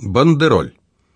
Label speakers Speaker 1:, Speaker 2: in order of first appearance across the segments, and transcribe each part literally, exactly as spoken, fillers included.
Speaker 1: Бандероль.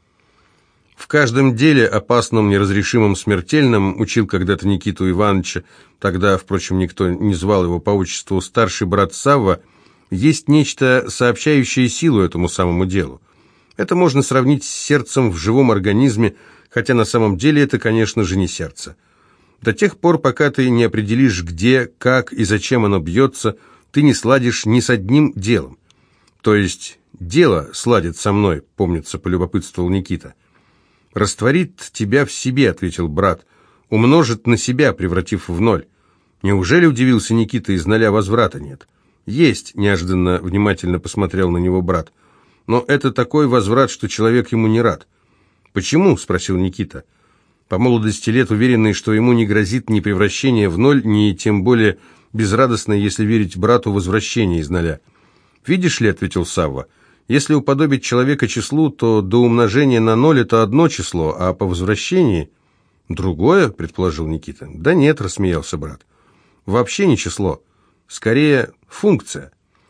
Speaker 1: В каждом деле, опасном, неразрешимом, смертельном, учил когда-то Никиту Ивановича, тогда, впрочем, никто не звал его по отчеству, старший брат Савва, есть нечто, сообщающее силу этому самому делу. Это можно сравнить с сердцем в живом организме, хотя на самом деле это, конечно же, не сердце. До тех пор, пока ты не определишь, где, как и зачем оно бьется, ты не сладишь ни с одним делом. То есть дело сладит со мной, помнится, полюбопытствовал Никита. «Растворит тебя в себе», — ответил брат, — «умножит на себя, превратив в ноль». «Неужели, — удивился Никита, — из ноля возврата нет?» «Есть», — неожиданно внимательно посмотрел на него брат, — «но это такой возврат, что человек ему не рад». «Почему?» — спросил Никита. По молодости лет уверенный, что ему не грозит ни превращение в ноль, ни тем более безрадостно, если верить брату, возвращение из ноля. «Видишь ли, — ответил Савва, — если уподобить человека числу, то до умножения на ноль это одно число, а по возвращении другое, — предположил Никита. «Да нет, — рассмеялся брат, — вообще не число, скорее функция».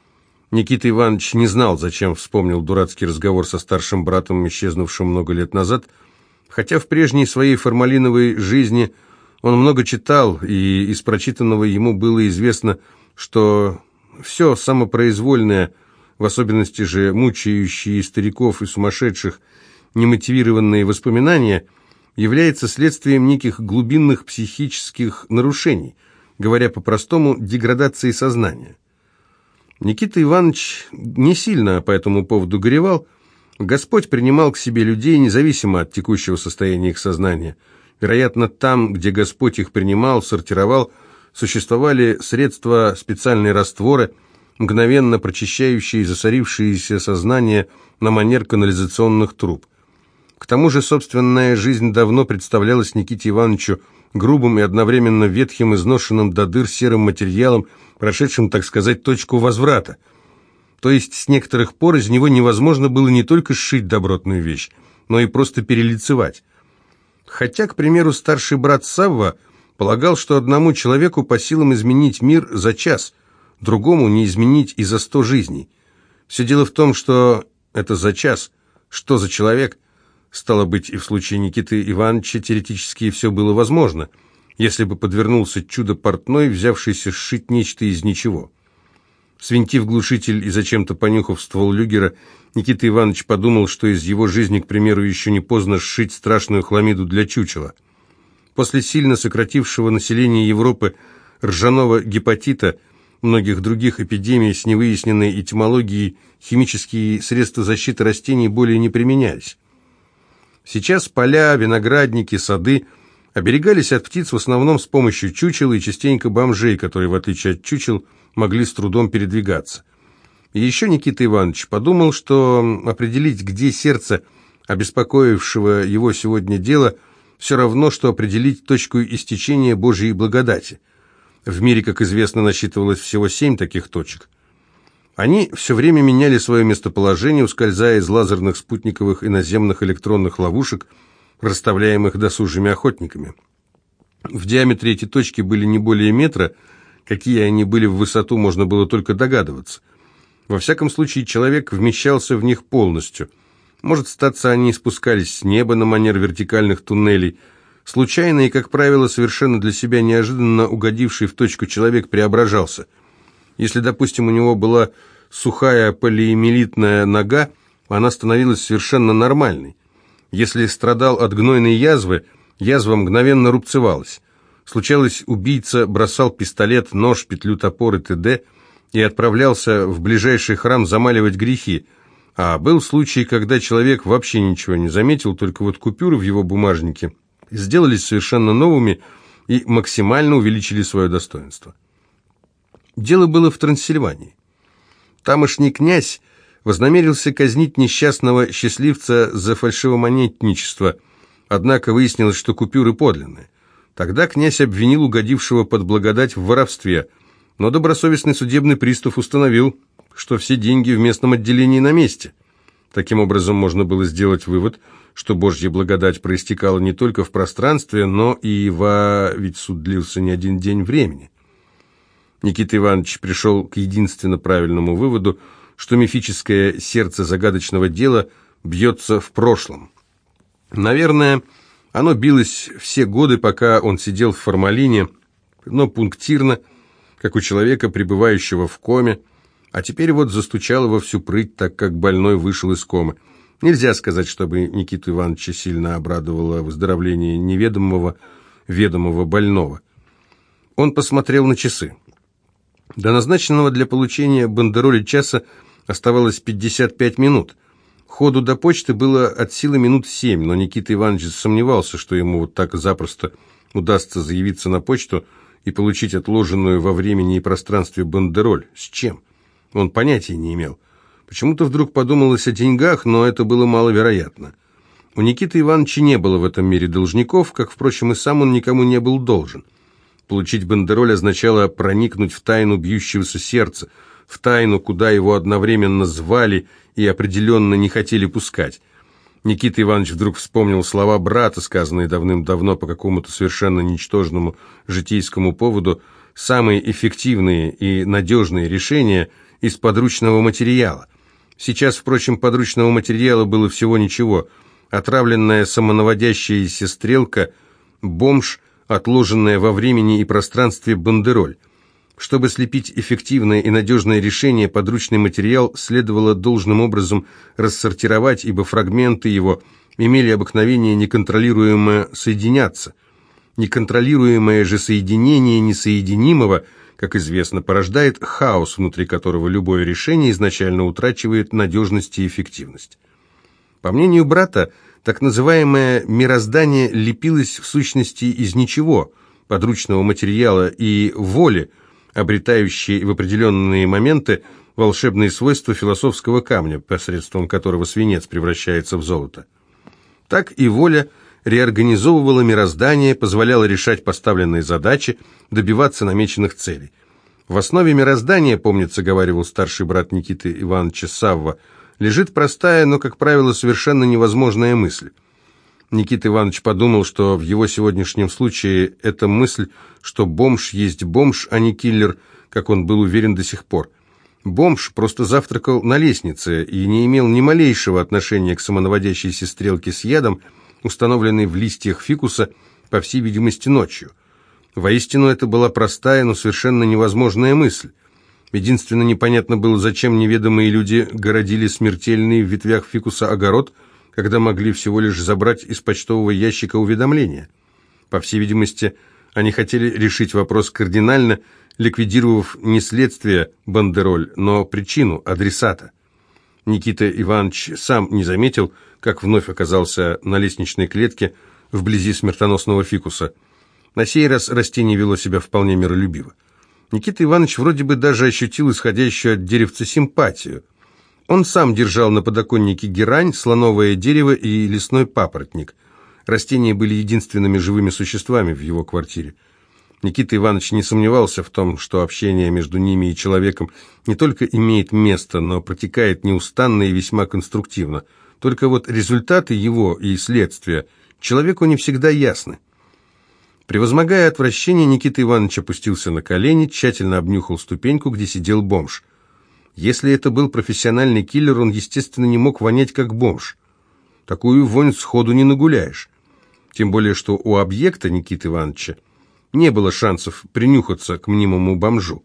Speaker 1: Никита Иванович не знал, зачем вспомнил дурацкий разговор со старшим братом, исчезнувшим много лет назад, хотя в прежней своей формалиновой жизни он много читал, и из прочитанного ему было известно, что все самопроизвольное, в особенности же мучающие стариков и сумасшедших немотивированные воспоминания, является следствием неких глубинных психических нарушений, говоря по-простому, деградации сознания. Никита Иванович не сильно по этому поводу горевал. Господь принимал к себе людей независимо от текущего состояния их сознания. Вероятно, там, где Господь их принимал, сортировал, существовали средства, специальные растворы, мгновенно прочищающие засорившиеся сознание на манер канализационных труб. К тому же собственная жизнь давно представлялась Никите Ивановичу грубым и одновременно ветхим, изношенным до дыр серым материалом, прошедшим, так сказать, точку возврата. То есть с некоторых пор из него невозможно было не только сшить добротную вещь, но и просто перелицевать. Хотя, к примеру, старший брат Савва полагал, что одному человеку по силам изменить мир за час, другому не изменить и за сто жизней. Все дело в том, что это за час, что за человек. Стало быть, и в случае Никиты Ивановича теоретически все было возможно, если бы подвернулся чудо-портной, взявшийся сшить нечто из ничего. Свинтив глушитель и зачем-то понюхав ствол люгера, Никита Иванович подумал, что из его жизни, к примеру, еще не поздно сшить страшную хламиду для чучела. После сильно сократившего население Европы ржаного гепатита, многих других эпидемий с невыясненной этимологией, химические средства защиты растений более не применялись. Сейчас поля, виноградники, сады оберегались от птиц в основном с помощью чучел и частенько бомжей, которые, в отличие от чучел, могли с трудом передвигаться. И еще Никита Иванович подумал, что определить, где сердце обеспокоившего его сегодня дела, все равно, что определить точку истечения Божьей благодати. В мире, как известно, насчитывалось всего семь таких точек. Они все время меняли свое местоположение, ускользая из лазерных спутниковых и наземных электронных ловушек, расставляемых досужими охотниками. В диаметре эти точки были не более метра, какие они были в высоту, можно было только догадываться. Во всяком случае, человек вмещался в них полностью. Может статься, они спускались с неба на манер вертикальных туннелей. Случайно и, как правило, совершенно для себя неожиданно угодивший в точку человек преображался. Если, допустим, у него была сухая полиэмилитная нога, она становилась совершенно нормальной. Если страдал от гнойной язвы, язва мгновенно рубцевалась. Случалось, убийца бросал пистолет, нож, петлю, топор и т.д. и отправлялся в ближайший храм замаливать грехи. А был случай, когда человек вообще ничего не заметил, только вот купюры в его бумажнике сделались совершенно новыми и максимально увеличили свое достоинство. Дело было в Трансильвании. Тамошний князь вознамерился казнить несчастного счастливца за фальшивомонетничество, однако выяснилось, что купюры подлинные. Тогда князь обвинил угодившего под благодать в воровстве, но добросовестный судебный пристав установил, что все деньги в местном отделении на месте. Таким образом, можно было сделать вывод, что Божья благодать проистекала не только в пространстве, но и во... ведь суд длился не один день времени. Никита Иванович пришел к единственно правильному выводу, что мифическое сердце загадочного дела бьется в прошлом. Наверное, оно билось все годы, пока он сидел в формалине, но пунктирно, как у человека, пребывающего в коме, а теперь вот застучало во всю прыть, так как больной вышел из комы. Нельзя сказать, чтобы Никиту Ивановича сильно обрадовало выздоровление неведомого, ведомого больного. Он посмотрел на часы. До назначенного для получения бандероли часа оставалось пятьдесят пять минут. Ходу до почты было от силы минут семь, но Никита Иванович сомневался, что ему вот так запросто удастся заявиться на почту и получить отложенную во времени и пространстве бандероль. С чем? Он понятия не имел. Почему-то вдруг подумалось о деньгах, но это было маловероятно. У Никиты Ивановича не было в этом мире должников, как, впрочем, и сам он никому не был должен. Получить бандероль означало проникнуть в тайну бьющегося сердца, в тайну, куда его одновременно звали и определенно не хотели пускать. Никита Иванович вдруг вспомнил слова брата, сказанные давным-давно по какому-то совершенно ничтожному житейскому поводу: «Самые эффективные и надежные решения из подручного материала». Сейчас, впрочем, подручного материала было всего ничего. Отравленная самонаводящаяся стрелка, бомж, отложенная во времени и пространстве бандероль. Чтобы слепить эффективное и надежное решение, подручный материал следовало должным образом рассортировать, ибо фрагменты его имели обыкновение неконтролируемо соединяться. Неконтролируемое же соединение несоединимого, как известно, порождает хаос, внутри которого любое решение изначально утрачивает надежность и эффективность. По мнению брата, так называемое мироздание лепилось в сущности из ничего, подручного материала и воли, обретающей в определенные моменты волшебные свойства философского камня, посредством которого свинец превращается в золото. Так и воля реорганизовывала мироздание, позволяла решать поставленные задачи, добиваться намеченных целей. В основе мироздания, помнится, говаривал старший брат Никиты Ивановича Савва, лежит простая, но, как правило, совершенно невозможная мысль. Никита Иванович подумал, что в его сегодняшнем случае эта мысль, что бомж есть бомж, а не киллер, как он был уверен до сих пор. Бомж просто завтракал на лестнице и не имел ни малейшего отношения к самонаводящейся стрелке с ядом, установленной в листьях фикуса, по всей видимости, ночью. Воистину, это была простая, но совершенно невозможная мысль. Единственно непонятно было, зачем неведомые люди городили смертельный в ветвях фикуса огород, когда могли всего лишь забрать из почтового ящика уведомления. По всей видимости, они хотели решить вопрос кардинально, ликвидировав не следствие бандероль, но причину, адресата. Никита Иванович сам не заметил, как вновь оказался на лестничной клетке вблизи смертоносного фикуса. На сей раз растение вело себя вполне миролюбиво. Никита Иванович вроде бы даже ощутил исходящую от деревца симпатию. Он сам держал на подоконнике герань, слоновое дерево и лесной папоротник. Растения были единственными живыми существами в его квартире. Никита Иванович не сомневался в том, что общение между ними и человеком не только имеет место, но протекает неустанно и весьма конструктивно. Только вот результаты его и следствия человеку не всегда ясны. Превозмогая отвращение, Никита Иванович опустился на колени, тщательно обнюхал ступеньку, где сидел бомж. Если это был профессиональный киллер, он, естественно, не мог вонять как бомж. Такую вонь сходу не нагуляешь. Тем более, что у объекта Никиты Ивановича не было шансов принюхаться к мнимому бомжу.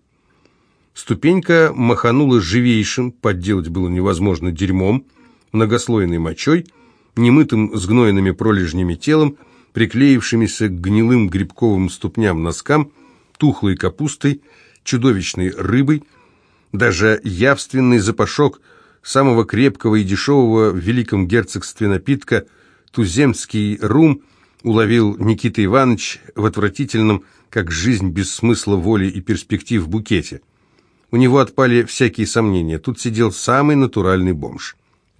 Speaker 1: Ступенька маханула живейшим, подделать было невозможно, дерьмом, многослойной мочой, немытым с гнойными пролежнями телом, приклеившимися к гнилым грибковым ступням носкам, тухлой капустой, чудовищной рыбой. Даже явственный запашок самого крепкого и дешевого в Великом Герцогстве напитка туземский рум уловил Никита Иванович в отвратительном, как жизнь без смысла, воли и перспектив, букете. У него отпали всякие сомнения. Тут сидел самый натуральный бомж.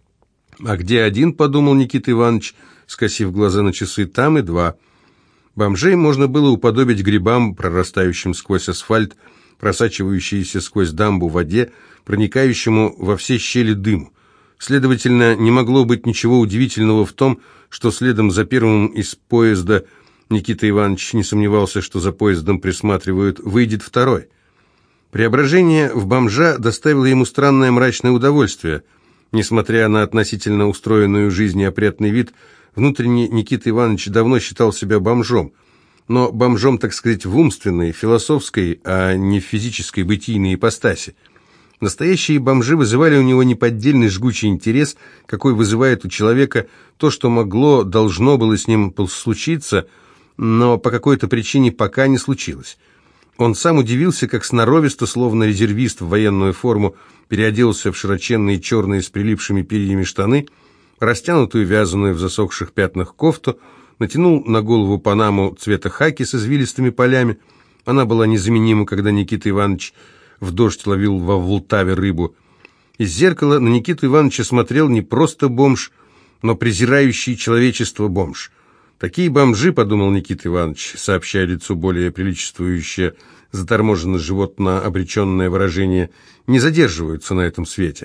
Speaker 1: «А где один?» — подумал Никита Иванович, скосив глаза на часы. «Там и два». Бомжей можно было уподобить грибам, прорастающим сквозь асфальт, просачивающейся сквозь дамбу в воде, проникающему во все щели дыму. Следовательно, не могло быть ничего удивительного в том, что следом за первым из поезда, Никита Иванович не сомневался, что за поездом присматривают, выйдет второй. Преображение в бомжа доставило ему странное мрачное удовольствие. Несмотря на относительно устроенную жизнь и опрятный вид, внутренне Никита Иванович давно считал себя бомжом, но бомжом, так сказать, в умственной, философской, а не в физической бытийной ипостаси. Настоящие бомжи вызывали у него неподдельный жгучий интерес, какой вызывает у человека то, что могло, должно было с ним случиться, но по какой-то причине пока не случилось. Он сам удивился, как сноровисто, словно резервист в военную форму, переоделся в широченные черные с прилипшими перьями штаны, растянутую вязаную в засохших пятнах кофту, натянул на голову панаму цвета хаки с извилистыми полями. Она была незаменима, когда Никита Иванович в дождь ловил во Влтаве рыбу. Из зеркала на Никиту Ивановича смотрел не просто бомж, но презирающий человечество бомж. Такие бомжи, подумал Никита Иванович, сообщая лицу более приличествующее, заторможенно животно обреченное выражение, не задерживаются на этом свете.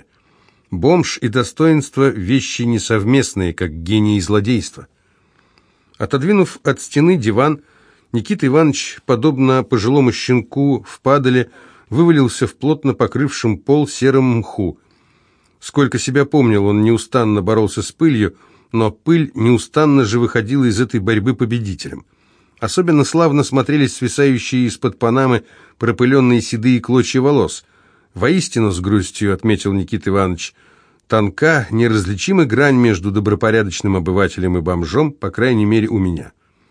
Speaker 1: Бомж и достоинство – вещи несовместные, как гений и злодейство. Отодвинув от стены диван, Никита Иванович, подобно пожилому щенку в падале, вывалился в плотно покрывшем пол сером мху. Сколько себя помнил, он неустанно боролся с пылью, но пыль неустанно же выходила из этой борьбы победителем. Особенно славно смотрелись свисающие из-под панамы пропыленные седые клочья волос. Воистину, с грустью отметил Никита Иванович, тонка, неразличима грань между добропорядочным обывателем и бомжом, по крайней мере у меня.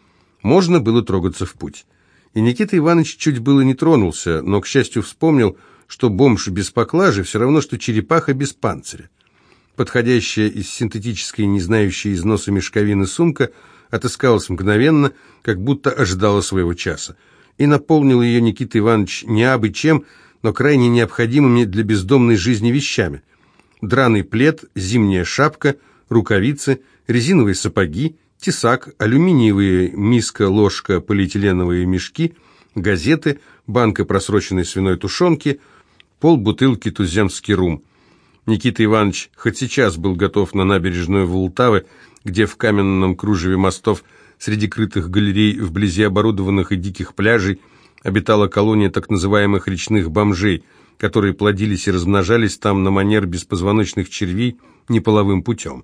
Speaker 1: Можно было трогаться в путь. И Никита Иванович чуть было не тронулся, но, к счастью, вспомнил, что бомж без поклажи все равно, что черепаха без панциря. Подходящая из синтетической, не знающей износа мешковины сумка отыскалась мгновенно, как будто ожидала своего часа. И наполнил ее Никита Иванович не абы чем, но крайне необходимыми для бездомной жизни вещами. Драный плед, зимняя шапка, рукавицы, резиновые сапоги, тесак, алюминиевые миска, ложка, полиэтиленовые мешки, газеты, банка просроченной свиной тушенки, полбутылки туземский рум. Никита Иванович хоть сейчас был готов на набережную Влтавы, где в каменном кружеве мостов среди крытых галерей вблизи оборудованных и диких пляжей обитала колония так называемых речных бомжей, которые плодились и размножались там на манер беспозвоночных червей неполовым путем.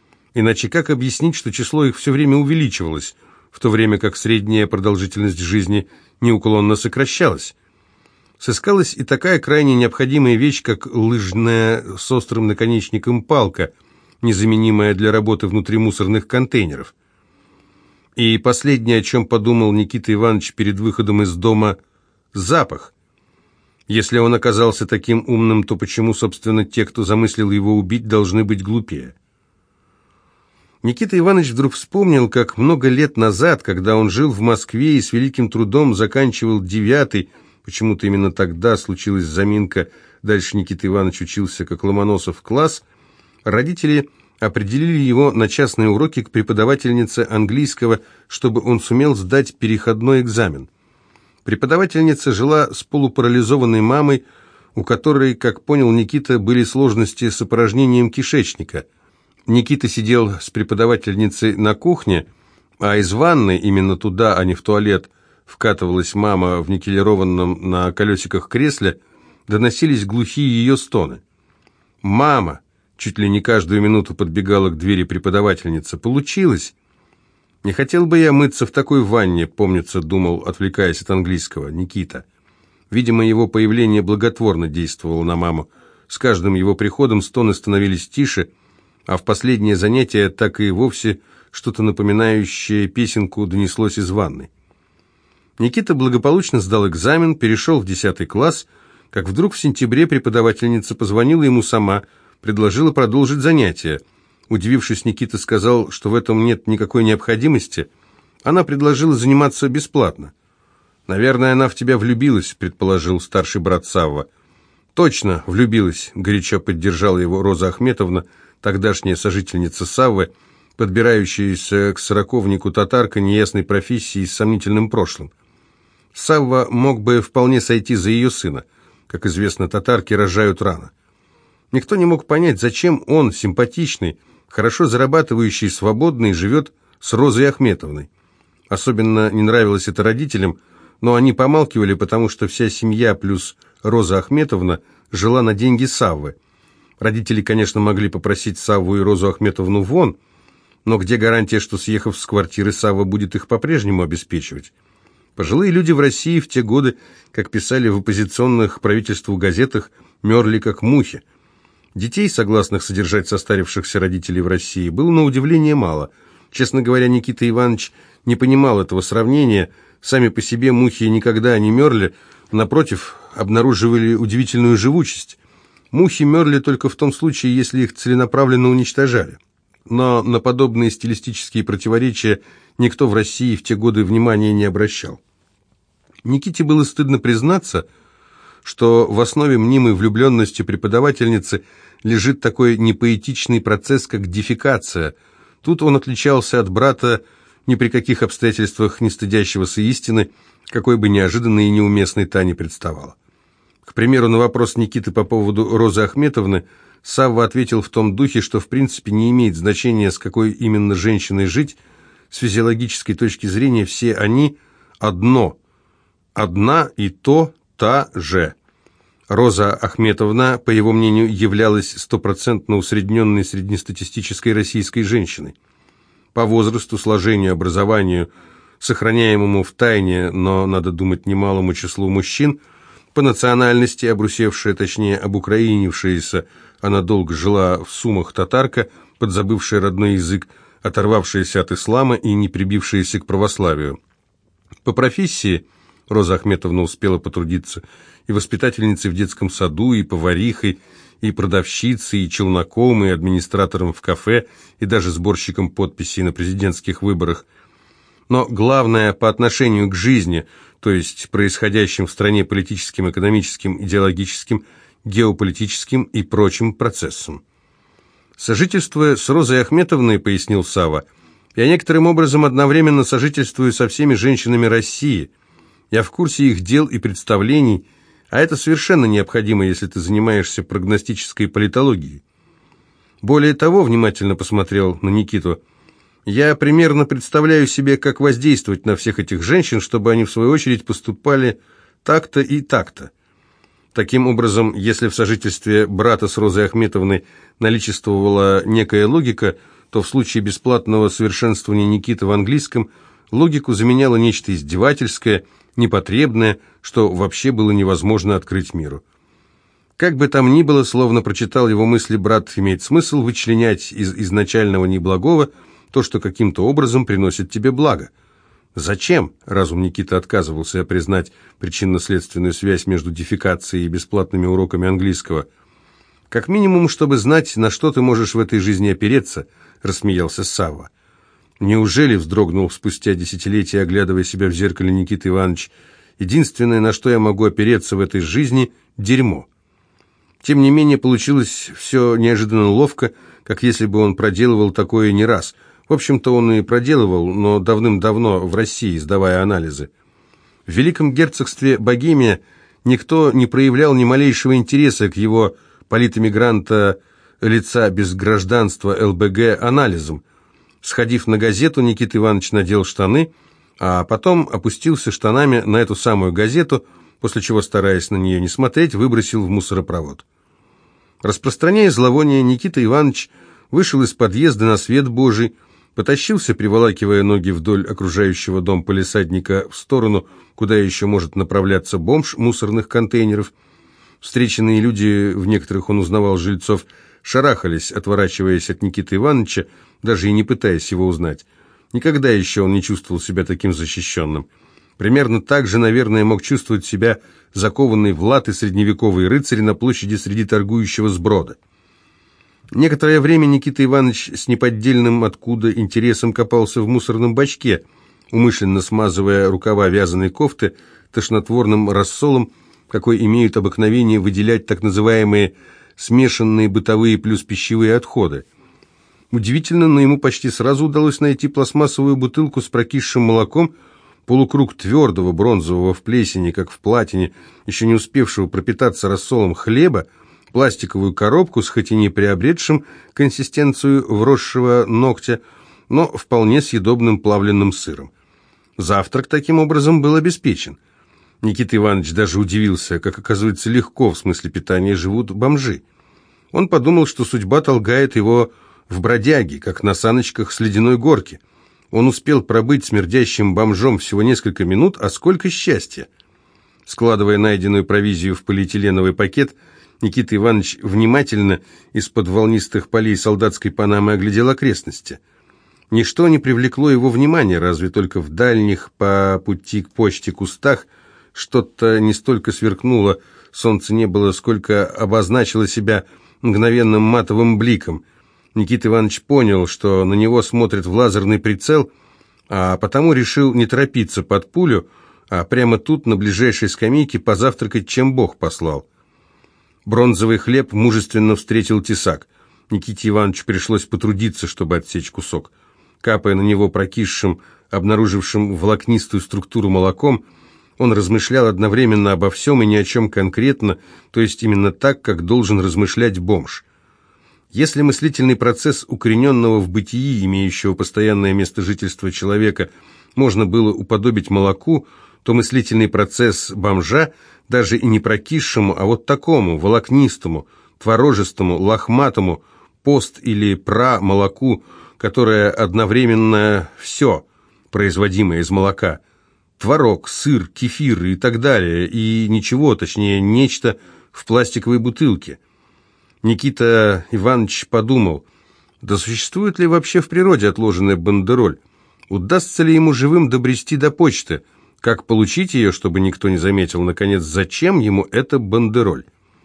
Speaker 1: Иначе как объяснить, что число их все время увеличивалось, в то время как средняя продолжительность жизни неуклонно сокращалась? Сыскалась и такая крайне необходимая вещь, как лыжная с острым наконечником палка, незаменимая для работы внутри мусорных контейнеров. И последнее, о чем подумал Никита Иванович перед выходом из дома – запах. Если он оказался таким умным, то почему, собственно, те, кто замыслил его убить, должны быть глупее? Никита Иванович вдруг вспомнил, как много лет назад, когда он жил в Москве и с великим трудом заканчивал девятый, почему-то именно тогда случилась заминка, дальше Никита Иванович учился как Ломоносов класс, родители определили его на частные уроки к преподавательнице английского, чтобы он сумел сдать переходной экзамен. Преподавательница жила с полупарализованной мамой, у которой, как понял Никита, были сложности с опорожнением кишечника. Никита сидел с преподавательницей на кухне, а из ванной, именно туда, а не в туалет, вкатывалась мама в никелированном на колесиках кресле, доносились глухие ее стоны. «Мама!» — чуть ли не каждую минуту подбегала к двери преподавательница. «Получилось!» «Не хотел бы я мыться в такой ванне», — помнится, думал, отвлекаясь от английского, Никита. Видимо, его появление благотворно действовало на маму. С каждым его приходом стоны становились тише, а в последнее занятие так и вовсе что-то напоминающее песенку донеслось из ванны. Никита благополучно сдал экзамен, перешел в десятый класс, как вдруг в сентябре преподавательница позвонила ему сама, предложила продолжить занятия. Удивившись, Никита сказал, что в этом нет никакой необходимости. Она предложила заниматься бесплатно. «Наверное, она в тебя влюбилась», — предположил старший брат Савва. «Точно, влюбилась», — горячо поддержала его Роза Ахметовна, тогдашняя сожительница Саввы, подбирающаяся к сороковнику татарка неясной профессии с сомнительным прошлым. Савва мог бы вполне сойти за ее сына. Как известно, татарки рожают рано. Никто не мог понять, зачем он, симпатичный, хорошо зарабатывающий, свободный, живет с Розой Ахметовной. Особенно не нравилось это родителям, но они помалкивали, потому что вся семья плюс Роза Ахметовна жила на деньги Саввы. Родители, конечно, могли попросить Савву и Розу Ахметовну вон, но где гарантия, что, съехав с квартиры, Савва будет их по-прежнему обеспечивать? Пожилые люди в России в те годы, как писали в оппозиционных правительству газетах, мерли как мухи. Детей, согласных содержать состарившихся родителей в России, было на удивление мало. Честно говоря, Никита Иванович не понимал этого сравнения. Сами по себе мухи никогда не мерли, напротив, обнаруживали удивительную живучесть. Мухи мерли только в том случае, если их целенаправленно уничтожали. Но на подобные стилистические противоречия никто в России в те годы внимания не обращал. Никите было стыдно признаться, что в основе мнимой влюбленности преподавательницы лежит такой непоэтичный процесс, как дефекация. Тут он отличался от брата ни при каких обстоятельствах не стыдящегося истины, какой бы неожиданной и неуместной та ни представала. К примеру, на вопрос Никиты по поводу Розы Ахметовны Савва ответил в том духе, что в принципе не имеет значения, с какой именно женщиной жить, с физиологической точки зрения все они одно, одна и то, та же. Роза Ахметовна, по его мнению, являлась стопроцентно усредненной среднестатистической российской женщиной. По возрасту, сложению, образованию, сохраняемому в тайне, но, надо думать, немалому числу мужчин, по национальности, обрусевшая, точнее, обукраинившаяся, она долго жила в Сумах татарка, подзабывшая родной язык, оторвавшаяся от ислама и не прибившаяся к православию. По профессии Роза Ахметовна успела потрудиться и воспитательницей в детском саду, и поварихой, и продавщицей, и челноком, и администратором в кафе, и даже сборщиком подписей на президентских выборах. Но главное по отношению к жизни, то есть происходящим в стране политическим, экономическим, идеологическим, геополитическим и прочим процессам. Сожительствуя с Розой Ахметовной, пояснил Савва, я некоторым образом одновременно сожительствую со всеми женщинами России. Я в курсе их дел и представлений, а это совершенно необходимо, если ты занимаешься прогностической политологией. Более того, внимательно посмотрел на Никиту, я примерно представляю себе, как воздействовать на всех этих женщин, чтобы они в свою очередь поступали так-то и так-то. Таким образом, если в сожительстве брата с Розой Ахметовной наличествовала некая логика, то в случае бесплатного совершенствования Никиты в английском логику заменяло нечто издевательское, непотребное, что вообще было невозможно открыть миру. Как бы там ни было, словно прочитал его мысли брат, имеет смысл вычленять из изначального неблагого то, что каким-то образом приносит тебе благо. Зачем? Разум Никиты отказывался признать причинно-следственную связь между дефекацией и бесплатными уроками английского. Как минимум, чтобы знать, на что ты можешь в этой жизни опереться, рассмеялся Савва. Неужели, вздрогнул спустя десятилетия, оглядывая себя в зеркале Никита Иванович, единственное, на что я могу опереться в этой жизни – дерьмо. Тем не менее, получилось все неожиданно ловко, как если бы он проделывал такое не раз. В общем-то, он и проделывал, но давным-давно в России, сдавая анализы. В Великом герцогстве Богемия никто не проявлял ни малейшего интереса к его политэмигранта лица без гражданства эл бэ гэ анализам. Сходив на газету, Никита Иванович надел штаны, а потом опустился штанами на эту самую газету, после чего, стараясь на нее не смотреть, выбросил в мусоропровод. Распространяя зловоние, Никита Иванович вышел из подъезда на свет Божий, потащился, приволакивая ноги вдоль окружающего дом палисадника в сторону, куда еще может направляться бомж мусорных контейнеров. Встреченные люди, в некоторых он узнавал жильцов, шарахались, отворачиваясь от Никиты Ивановича, даже и не пытаясь его узнать. Никогда еще он не чувствовал себя таким защищенным. Примерно так же, наверное, мог чувствовать себя закованный в латы средневековый рыцарь на площади среди торгующего сброда. Некоторое время Никита Иванович с неподдельным откуда интересом копался в мусорном бачке, умышленно смазывая рукава вязаной кофты тошнотворным рассолом, какой имеют обыкновение выделять так называемые смешанные бытовые плюс пищевые отходы. Удивительно, но ему почти сразу удалось найти пластмассовую бутылку с прокисшим молоком, полукруг твердого бронзового в плесени, как в платине, еще не успевшего пропитаться рассолом хлеба, пластиковую коробку с хоть и не приобретшим консистенцию вросшего ногтя, но вполне съедобным плавленным сыром. Завтрак таким образом был обеспечен. Никита Иванович даже удивился, как, оказывается, легко в смысле питания живут бомжи. Он подумал, что судьба толкает его в бродяги, как на саночках с ледяной горки. Он успел пробыть смердящим бомжом всего несколько минут, а сколько счастья! Складывая найденную провизию в полиэтиленовый пакет, Никита Иванович внимательно из-под волнистых полей солдатской панамы оглядел окрестности. Ничто не привлекло его внимания, разве только в дальних по пути к почте кустах что-то не столько сверкнуло, солнца не было, сколько обозначило себя мгновенным матовым бликом. Никита Иванович понял, что на него смотрит в лазерный прицел, а потому решил не торопиться под пулю, а прямо тут, на ближайшей скамейке, позавтракать, чем Бог послал. Бронзовый хлеб мужественно встретил тесак. Никите Ивановичу пришлось потрудиться, чтобы отсечь кусок. Капая на него прокисшим, обнаружившим волокнистую структуру молоком, он размышлял одновременно обо всем и ни о чем конкретно, то есть именно так, как должен размышлять бомж. Если мыслительный процесс укорененного в бытии, имеющего постоянное место жительства человека, можно было уподобить молоку, то мыслительный процесс бомжа, даже и не прокисшему, а вот такому, волокнистому, творожистому, лохматому, пост- или пра-молоку, которое одновременно все, производимое из молока, творог, сыр, кефир и так далее, и ничего, точнее, нечто в пластиковой бутылке. Никита Иванович подумал, да существует ли вообще в природе отложенная бандероль? Удастся ли ему живым добрести до почты? Как получить ее, чтобы никто не заметил? Наконец, зачем ему эта бандероль?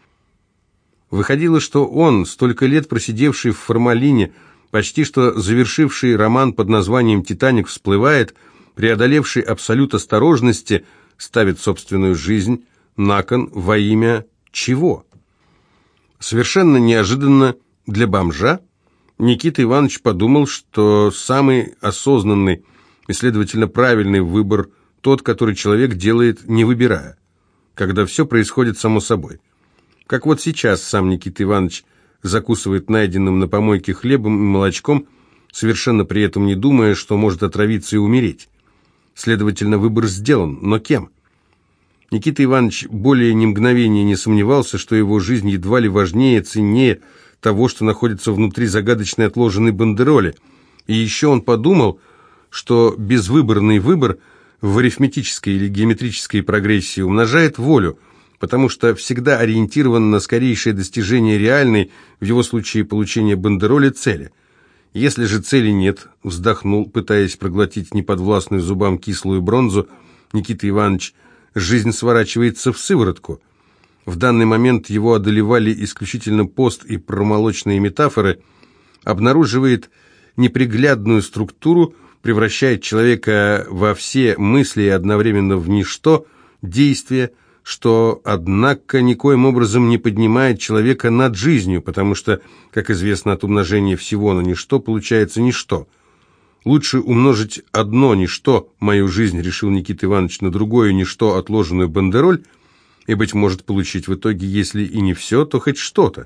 Speaker 1: Выходило, что он, столько лет просидевший в формалине, почти что завершивший роман под названием «Титаник», всплывает, преодолевший абсолют осторожности, ставит собственную жизнь на кон во имя чего? Совершенно неожиданно для бомжа Никита Иванович подумал, что самый осознанный и, следовательно, правильный выбор тот, который человек делает, не выбирая, когда все происходит само собой. Как вот сейчас сам Никита Иванович закусывает найденным на помойке хлебом и молочком, совершенно при этом не думая, что может отравиться и умереть. Следовательно, выбор сделан, но кем? Никита Иванович более ни мгновения не сомневался, что его жизнь едва ли важнее, ценнее того, что находится внутри загадочной отложенной бандероли. И еще он подумал, что безвыборный выбор в арифметической или геометрической прогрессии умножает волю, потому что всегда ориентирован на скорейшее достижение реальной, в его случае получение бандероли, цели. Если же цели нет, вздохнул, пытаясь проглотить неподвластную зубам кислую бронзу, Никита Иванович, жизнь сворачивается в сыворотку. В данный момент его одолевали исключительно пост и промолочные метафоры, обнаруживает неприглядную структуру, превращает человека во все мысли и одновременно в ничто, действие, что, однако, никоим образом не поднимает человека над жизнью, потому что, как известно, от умножения всего на ничто получается ничто. Лучше умножить одно ничто, мою жизнь, решил Никита Иванович, на другое ничто, отложенную бандероль, и, быть может, получить в итоге, если и не все, то хоть что-то.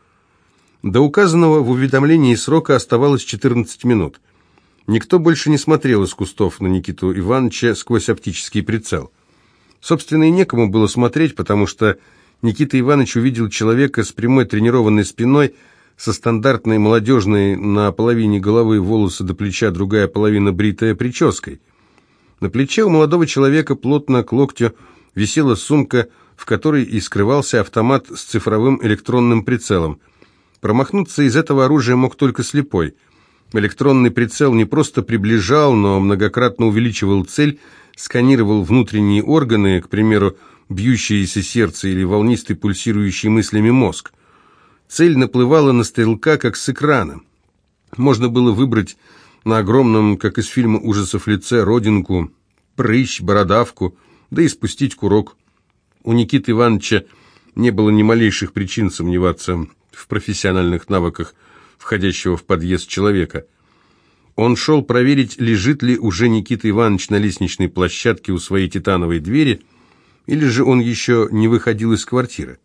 Speaker 1: До указанного в уведомлении срока оставалось четырнадцать минут. Никто больше не смотрел из кустов на Никиту Ивановича сквозь оптический прицел. Собственно, и некому было смотреть, потому что Никита Иванович увидел человека с прямой тренированной спиной, со стандартной молодежной на половине головы волосы до плеча, другая половина бритая прической. На плече у молодого человека плотно к локтю висела сумка, в которой и скрывался автомат с цифровым электронным прицелом. Промахнуться из этого оружия мог только слепой. Электронный прицел не просто приближал, но многократно увеличивал цель, сканировал внутренние органы, к примеру, бьющееся сердце или волнистый пульсирующий мыслями мозг. Цель наплывала на стрелка, как с экрана. Можно было выбрать на огромном, как из фильма ужасов, лице родинку, прыщ, бородавку, да и спустить курок. У Никиты Ивановича не было ни малейших причин сомневаться в профессиональных навыках входящего в подъезд человека. Он шел проверить, лежит ли уже Никита Иванович на лестничной площадке у своей титановой двери, или же он еще не выходил из квартиры.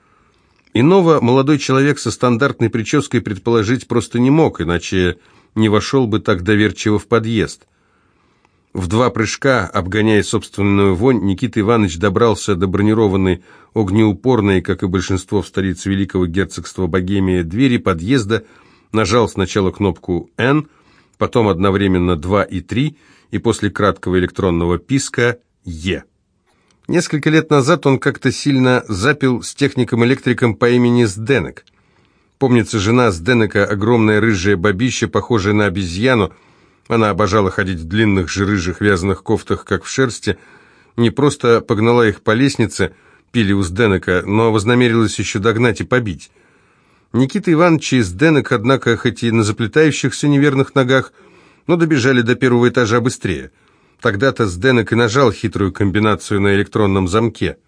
Speaker 1: Иного молодой человек со стандартной прической предположить просто не мог, иначе не вошел бы так доверчиво в подъезд. В два прыжка, обгоняя собственную вонь, Никита Иванович добрался до бронированной, огнеупорной, как и большинство в столице Великого Герцогства Богемия, двери подъезда, нажал сначала кнопку «Н», потом одновременно два и три, и после краткого электронного писка «Е». Несколько лет назад он как-то сильно запил с техником-электриком по имени Сденек. Помнится, жена Сденека, огромная рыжая бабища, похожая на обезьяну, она обожала ходить в длинных же рыжих вязаных кофтах, как в шерсти, не просто погнала их по лестнице, пили у Сденека, но вознамерилась еще догнать и побить. Никита Иванович и Сденек, однако, хоть и на заплетающихся неверных ногах, но добежали до первого этажа быстрее. Тогда-то Сденек и нажал хитрую комбинацию на электронном замке.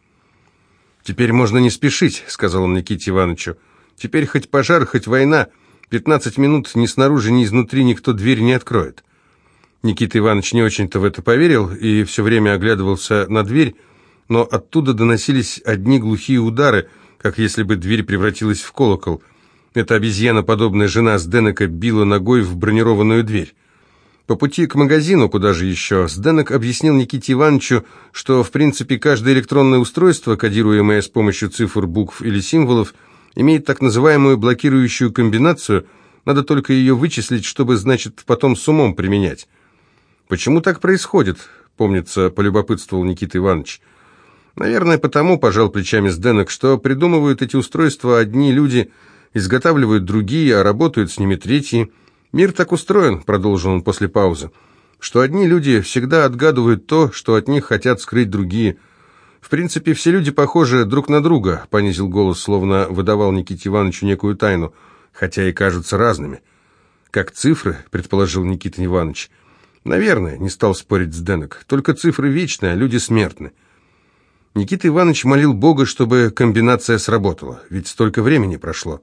Speaker 1: «Теперь можно не спешить», — сказал он Никите Ивановичу. «Теперь хоть пожар, хоть война. Пятнадцать минут ни снаружи, ни изнутри никто дверь не откроет». Никита Иванович не очень-то в это поверил и все время оглядывался на дверь, но оттуда доносились одни глухие удары, как если бы дверь превратилась в колокол. Эта обезьяноподобная жена Сденека била ногой в бронированную дверь. По пути к магазину, куда же еще, Сденек объяснил Никите Ивановичу, что в принципе каждое электронное устройство, кодируемое с помощью цифр, букв или символов, имеет так называемую блокирующую комбинацию, надо только ее вычислить, чтобы, значит, потом с умом применять. «Почему так происходит?» — помнится, полюбопытствовал Никита Иванович. «Наверное, потому, — пожал плечами Сденек, — что придумывают эти устройства одни люди, изготавливают другие, а работают с ними третьи. Мир так устроен, — продолжил он после паузы, — что одни люди всегда отгадывают то, что от них хотят скрыть другие. В принципе, все люди похожи друг на друга, — понизил голос, словно выдавал Никите Ивановичу некую тайну, хотя и кажутся разными. Как цифры, — предположил Никита Иванович. Наверное, — не стал спорить Сденек, — только цифры вечны, а люди смертны. Никита Иванович молил Бога, чтобы комбинация сработала, ведь столько времени прошло.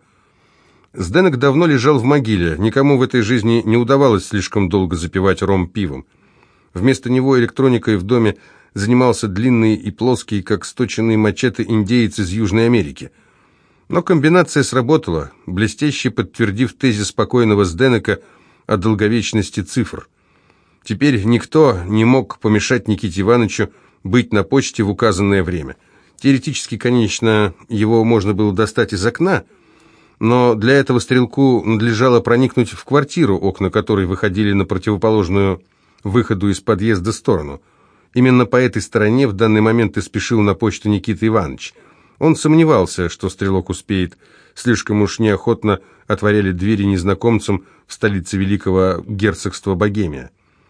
Speaker 1: Сденек давно лежал в могиле, никому в этой жизни не удавалось слишком долго запивать ром пивом. Вместо него электроникой в доме занимался длинный и плоский, как сточенный мачете, индеец из Южной Америки. Но комбинация сработала, блестяще подтвердив тезис покойного Сденека о долговечности цифр. Теперь никто не мог помешать Никите Ивановичу быть на почте в указанное время. Теоретически, конечно, его можно было достать из окна, но для этого стрелку надлежало проникнуть в квартиру, окна которой выходили на противоположную выходу из подъезда сторону. Именно по этой стороне в данный момент и спешил на почту Никита Иванович. Он сомневался, что стрелок успеет. Слишком уж неохотно отворяли двери незнакомцам в столице Великого Герцогства Богемия.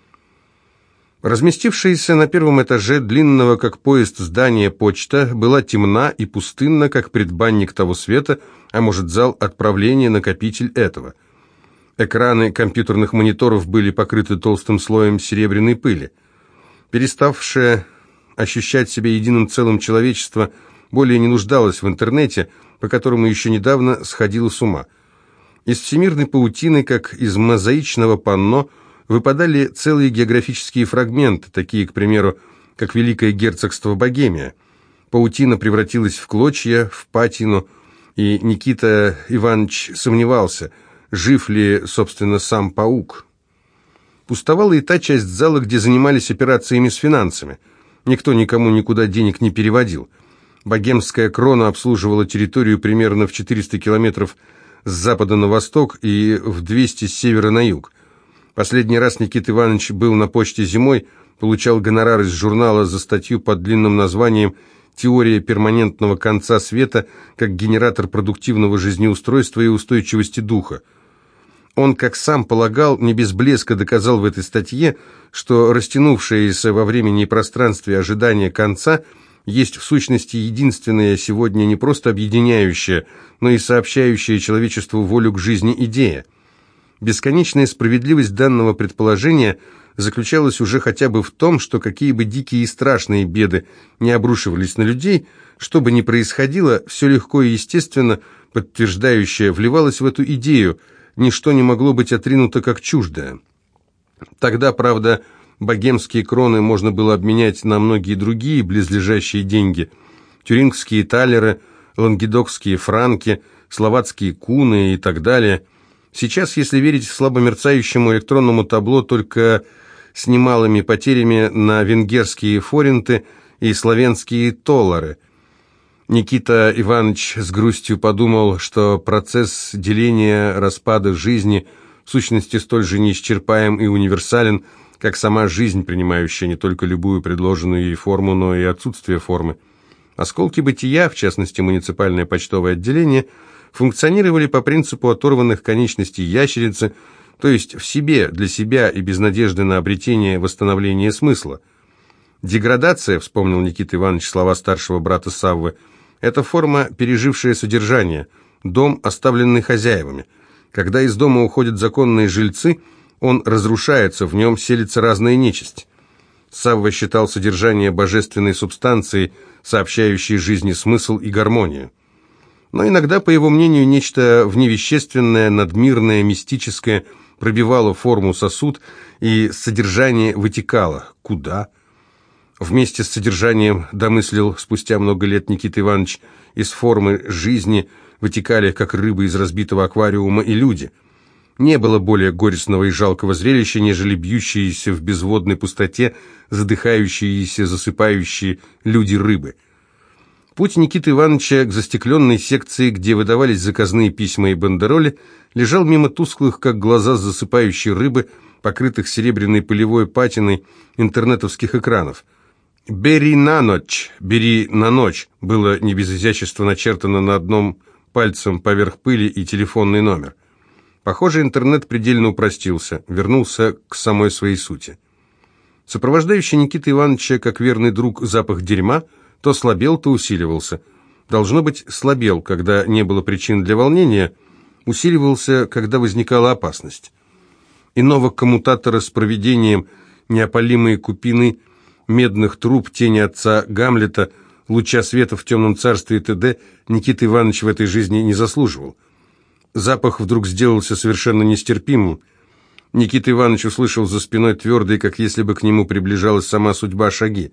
Speaker 1: Разместившаяся на первом этаже длинного, как поезд, здания почта была темна и пустынна, как предбанник того света, а может, зал отправления, накопитель этого. Экраны компьютерных мониторов были покрыты толстым слоем серебряной пыли. Переставшее ощущать себя единым целым человечество более не нуждалось в интернете, по которому еще недавно сходило с ума. Из всемирной паутины, как из мозаичного панно, выпадали целые географические фрагменты, такие, к примеру, как Великое Герцогство Богемия. Паутина превратилась в клочья, в патину, и Никита Иванович сомневался, жив ли, собственно, сам паук. Пустовала и та часть зала, где занимались операциями с финансами. Никто никому никуда денег не переводил. Богемская крона обслуживала территорию примерно в четыреста километров с запада на восток и в двести с севера на юг. Последний раз Никита Иванович был на почте зимой, получал гонорар из журнала за статью под длинным названием «Теория перманентного конца света как генератор продуктивного жизнеустройства и устойчивости духа». Он, как сам полагал, не без блеска доказал в этой статье, что растянувшееся во времени и пространстве ожидание конца есть в сущности единственная сегодня не просто объединяющая, но и сообщающая человечеству волю к жизни идея. Бесконечная справедливость данного предположения заключалась уже хотя бы в том, что какие бы дикие и страшные беды не обрушивались на людей, что бы ни происходило, все легко и естественно, подтверждающее, вливалось в эту идею, ничто не могло быть отринуто как чуждое. Тогда, правда, богемские кроны можно было обменять на многие другие близлежащие деньги, тюрингские талеры, лангедокские франки, словацкие куны и так далее. Сейчас, если верить слабо мерцающему электронному табло, только с немалыми потерями на венгерские форинты и славянские толлары. Никита Иванович с грустью подумал, что процесс деления, распада жизни в сущности столь же неисчерпаем и универсален, как сама жизнь, принимающая не только любую предложенную ей форму, но и отсутствие формы. Осколки бытия, в частности муниципальное почтовое отделение, функционировали по принципу оторванных конечностей ящерицы, то есть в себе, для себя и без надежды на обретение восстановления смысла. Деградация, вспомнил Никита Иванович слова старшего брата Саввы, это форма, пережившая содержание, дом, оставленный хозяевами. Когда из дома уходят законные жильцы, он разрушается, в нем селится разная нечисть. Савва считал содержание божественной субстанцией, сообщающей жизни смысл и гармонию. Но иногда, по его мнению, нечто вневещественное, надмирное, мистическое пробивало форму сосуд, и содержание вытекало. Куда? Вместе с содержанием, домыслил спустя много лет Никита Иванович, из формы жизни вытекали, как рыбы из разбитого аквариума, и люди. Не было более горестного и жалкого зрелища, нежели бьющиеся в безводной пустоте, задыхающиеся, засыпающие люди-рыбы. Путь Никиты Ивановича к застекленной секции, где выдавались заказные письма и бандероли, лежал мимо тусклых, как глаза засыпающей рыбы, покрытых серебряной пылевой патиной интернетовских экранов. «Бери на ночь, бери на ночь» было не без изящества начертано на одном пальцем поверх пыли и телефонный номер. Похоже, интернет предельно упростился, вернулся к самой своей сути. Сопровождающий Никиты Ивановича, как верный друг, запах дерьма, то слабел, то усиливался. Должно быть, слабел, когда не было причин для волнения, усиливался, когда возникала опасность. Иного коммутатора с проведением, неопалимые купины, медных труб, тени отца Гамлета, луча света в темном царстве и т.д. Никита Иванович в этой жизни не заслуживал. Запах вдруг сделался совершенно нестерпимым. Никита Иванович услышал за спиной твердые, как если бы к нему приближалась сама судьба, шаги.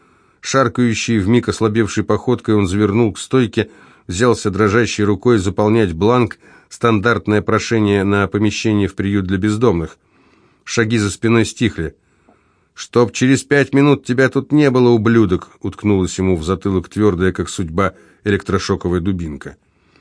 Speaker 1: Шаркающий, вмиг ослабевшей походкой, он завернул к стойке, взялся дрожащей рукой заполнять бланк, стандартное прошение на помещение в приют для бездомных. Шаги за спиной стихли. «Чтоб через пять минут тебя тут не было, ублюдок!» уткнулась ему в затылок твердая, как судьба, электрошоковая дубинка.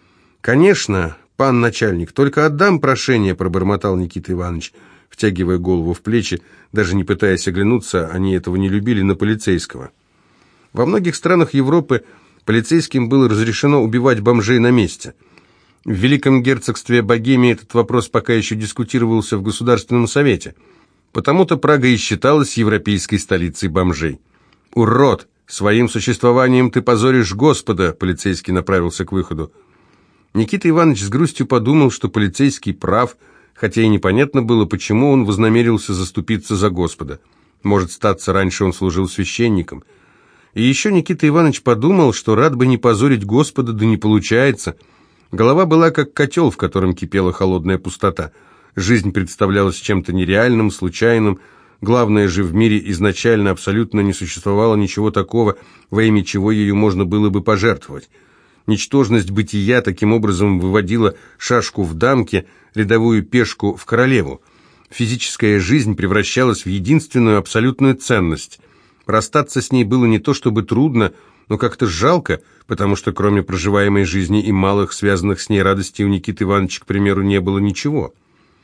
Speaker 1: «Конечно, пан начальник, только отдам прошение», пробормотал Никита Иванович, втягивая голову в плечи, даже не пытаясь оглянуться, они этого не любили, на полицейского. Во многих странах Европы полицейским было разрешено убивать бомжей на месте. В Великом герцогстве Богемии этот вопрос пока еще дискутировался в Государственном совете. Потому-то Прага и считалась европейской столицей бомжей. «Урод! Своим существованием ты позоришь Господа!» Полицейский направился к выходу. Никита Иванович с грустью подумал, что полицейский прав, хотя и непонятно было, почему он вознамерился заступиться за Господа. Может, статься, раньше он служил священником. И еще Никита Иванович подумал, что рад бы не позорить Господа, да не получается. Голова была как котел, в котором кипела холодная пустота. Жизнь представлялась чем-то нереальным, случайным. Главное же, в мире изначально абсолютно не существовало ничего такого, во имя чего ее можно было бы пожертвовать. Ничтожность бытия таким образом выводила шашку в дамке, рядовую пешку в королеву. Физическая жизнь превращалась в единственную абсолютную ценность. Расстаться с ней было не то чтобы трудно, но как-то жалко, потому что кроме проживаемой жизни и малых, связанных с ней радостей, у Никиты Ивановича, к примеру, не было ничего.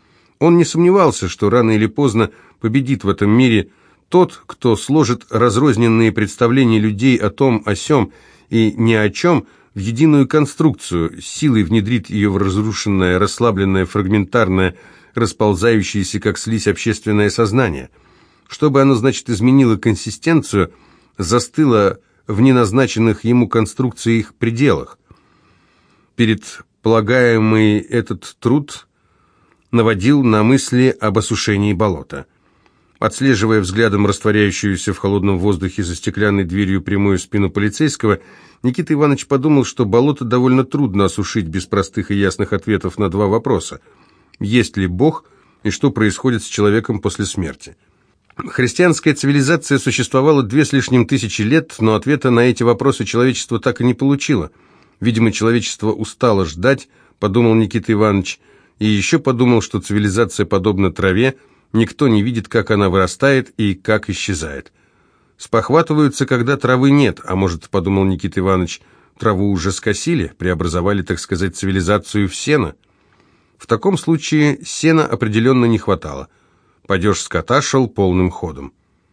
Speaker 1: Он не сомневался, что рано или поздно победит в этом мире тот, кто сложит разрозненные представления людей о том, о сём и ни о чем в единую конструкцию, силой внедрит ее в разрушенное, расслабленное, фрагментарное, расползающееся, как слизь, общественное сознание. Чтобы оно, значит, изменило консистенцию, застыло в неназначенных ему конструкциях пределах. Перед полагаемый этот труд наводил на мысли об осушении болота. Отслеживая взглядом растворяющуюся в холодном воздухе за стеклянной дверью прямую спину полицейского, Никита Иванович подумал, что болото довольно трудно осушить без простых и ясных ответов на два вопроса. Есть ли Бог и что происходит с человеком после смерти? Христианская цивилизация существовала две с лишним тысячи лет, но ответа на эти вопросы человечество так и не получило. Видимо, человечество устало ждать, подумал Никита Иванович, и еще подумал, что цивилизация подобна траве, Никто не видит, как она вырастает и как исчезает. Спохватываются, когда травы нет, а может, подумал Никита Иванович, траву уже скосили, преобразовали, так сказать, цивилизацию в сено. В таком случае сена определенно не хватало. Падеж скота шел полным ходом.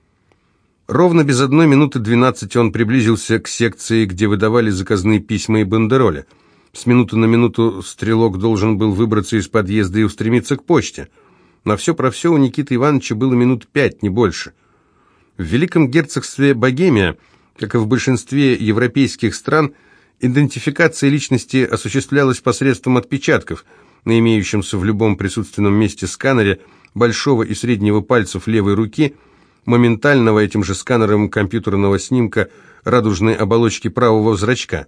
Speaker 1: Ровно без одной минуты двенадцать он приблизился к секции, где выдавали заказные письма и бандероли. С минуты на минуту стрелок должен был выбраться из подъезда и устремиться к почте. На все про все у Никиты Ивановича было минут пять, не больше. В Великом герцогстве Богемия, как и в большинстве европейских стран, идентификация личности осуществлялась посредством отпечатков, на имеющемся в любом присутственном месте сканере большого и среднего пальцев левой руки, моментального этим же сканером компьютерного снимка радужной оболочки правого зрачка.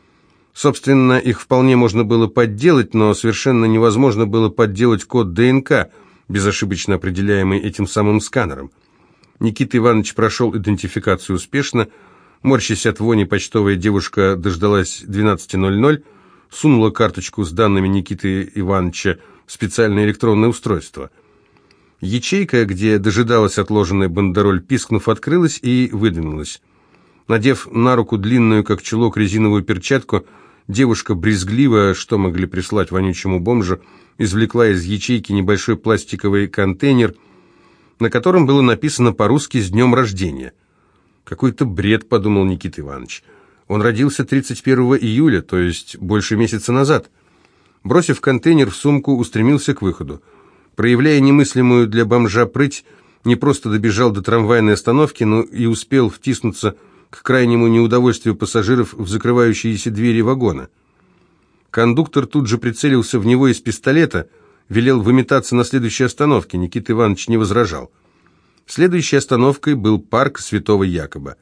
Speaker 1: Собственно, их вполне можно было подделать, но совершенно невозможно было подделать код ДНК, безошибочно определяемый этим самым сканером. Никита Иванович прошел идентификацию успешно. Морщась от вони, почтовая девушка дождалась двенадцати ноль-ноль, сунула карточку с данными Никиты Ивановича в специальное электронное устройство. Ячейка, где дожидалась отложенная бандероль, пискнув, открылась и выдвинулась. Надев на руку длинную, как чулок, резиновую перчатку, девушка брезгливо, что могли прислать вонючему бомжу, извлекла из ячейки небольшой пластиковый контейнер, на котором было написано по-русски «С днем рождения». «Какой-то бред», — подумал Никита Иванович. «Он родился тридцать первого июля, то есть больше месяца назад». Бросив контейнер в сумку, устремился к выходу. Проявляя немыслимую для бомжа прыть, не просто добежал до трамвайной остановки, но и успел втиснуться к крайнему неудовольствию пассажиров в закрывающиеся двери вагона. Кондуктор тут же прицелился в него из пистолета, велел выметаться на следующей остановке. Никита Иванович не возражал. Следующей остановкой был парк Святого Якоба.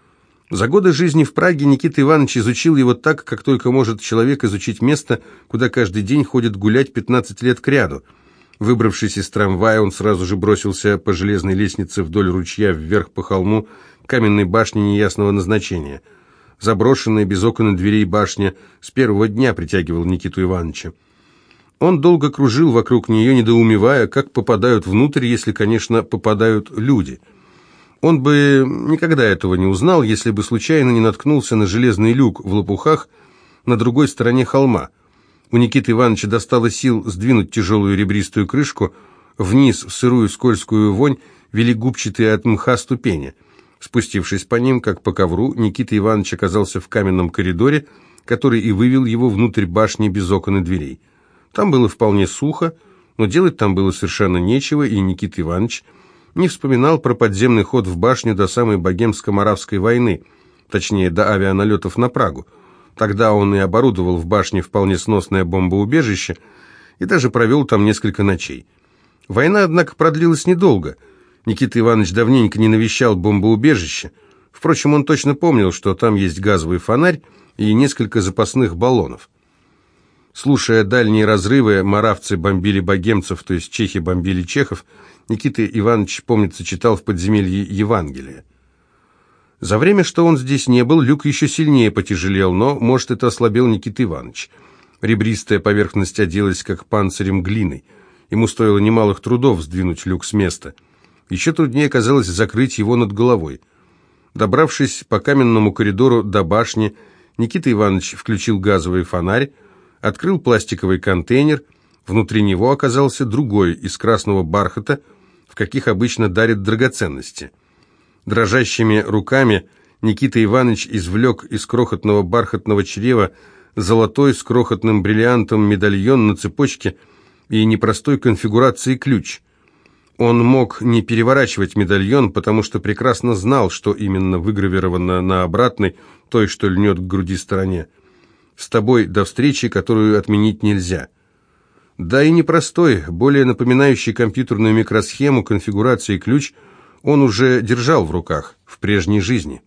Speaker 1: За годы жизни в Праге Никита Иванович изучил его так, как только может человек изучить место, куда каждый день ходит гулять пятнадцать лет кряду. Выбравшись из трамвая, он сразу же бросился по железной лестнице вдоль ручья вверх по холму каменной башни неясного назначения. Заброшенная, без окон и дверей башня с первого дня притягивала Никиту Ивановича. Он долго кружил вокруг нее, недоумевая, как попадают внутрь, если, конечно, попадают люди. Он бы никогда этого не узнал, если бы случайно не наткнулся на железный люк в лопухах на другой стороне холма. У Никиты Ивановича достало сил сдвинуть тяжелую ребристую крышку. Вниз в сырую скользкую вонь вели губчатые от мха ступени. Спустившись по ним, как по ковру, Никита Иванович оказался в каменном коридоре, который и вывел его внутрь башни без окон и дверей. Там было вполне сухо, но делать там было совершенно нечего, и Никита Иванович не вспоминал про подземный ход в башню до самой Богемско-Моравской войны, точнее, до авианалетов на Прагу. Тогда он и оборудовал в башне вполне сносное бомбоубежище и даже провел там несколько ночей. Война, однако, продлилась недолго. Никита Иванович давненько не навещал бомбоубежище. Впрочем, он точно помнил, что там есть газовый фонарь и несколько запасных баллонов. Слушая дальние разрывы, моравцы бомбили богемцев, то есть чехи бомбили чехов, Никита Иванович, помнится, читал в подземелье Евангелие. За время, что он здесь не был, люк еще сильнее потяжелел, но, может, это ослабел Никита Иванович. Ребристая поверхность оделась, как панцирем, глиной. Ему стоило немалых трудов сдвинуть люк с места. Еще труднее оказалось закрыть его над головой. Добравшись по каменному коридору до башни, Никита Иванович включил газовый фонарь, открыл пластиковый контейнер. Внутри него оказался другой, из красного бархата, в каких обычно дарят драгоценности. Дрожащими руками Никита Иванович извлек из крохотного бархатного чрева золотой с крохотным бриллиантом медальон на цепочке и непростой конфигурации ключ. Он мог не переворачивать медальон, потому что прекрасно знал, что именно выгравировано на обратной, той, что льнет к груди стороне. «С тобой до встречи, которую отменить нельзя». Да и непростой, более напоминающий компьютерную микросхему конфигурации ключ он уже держал в руках в прежней жизни.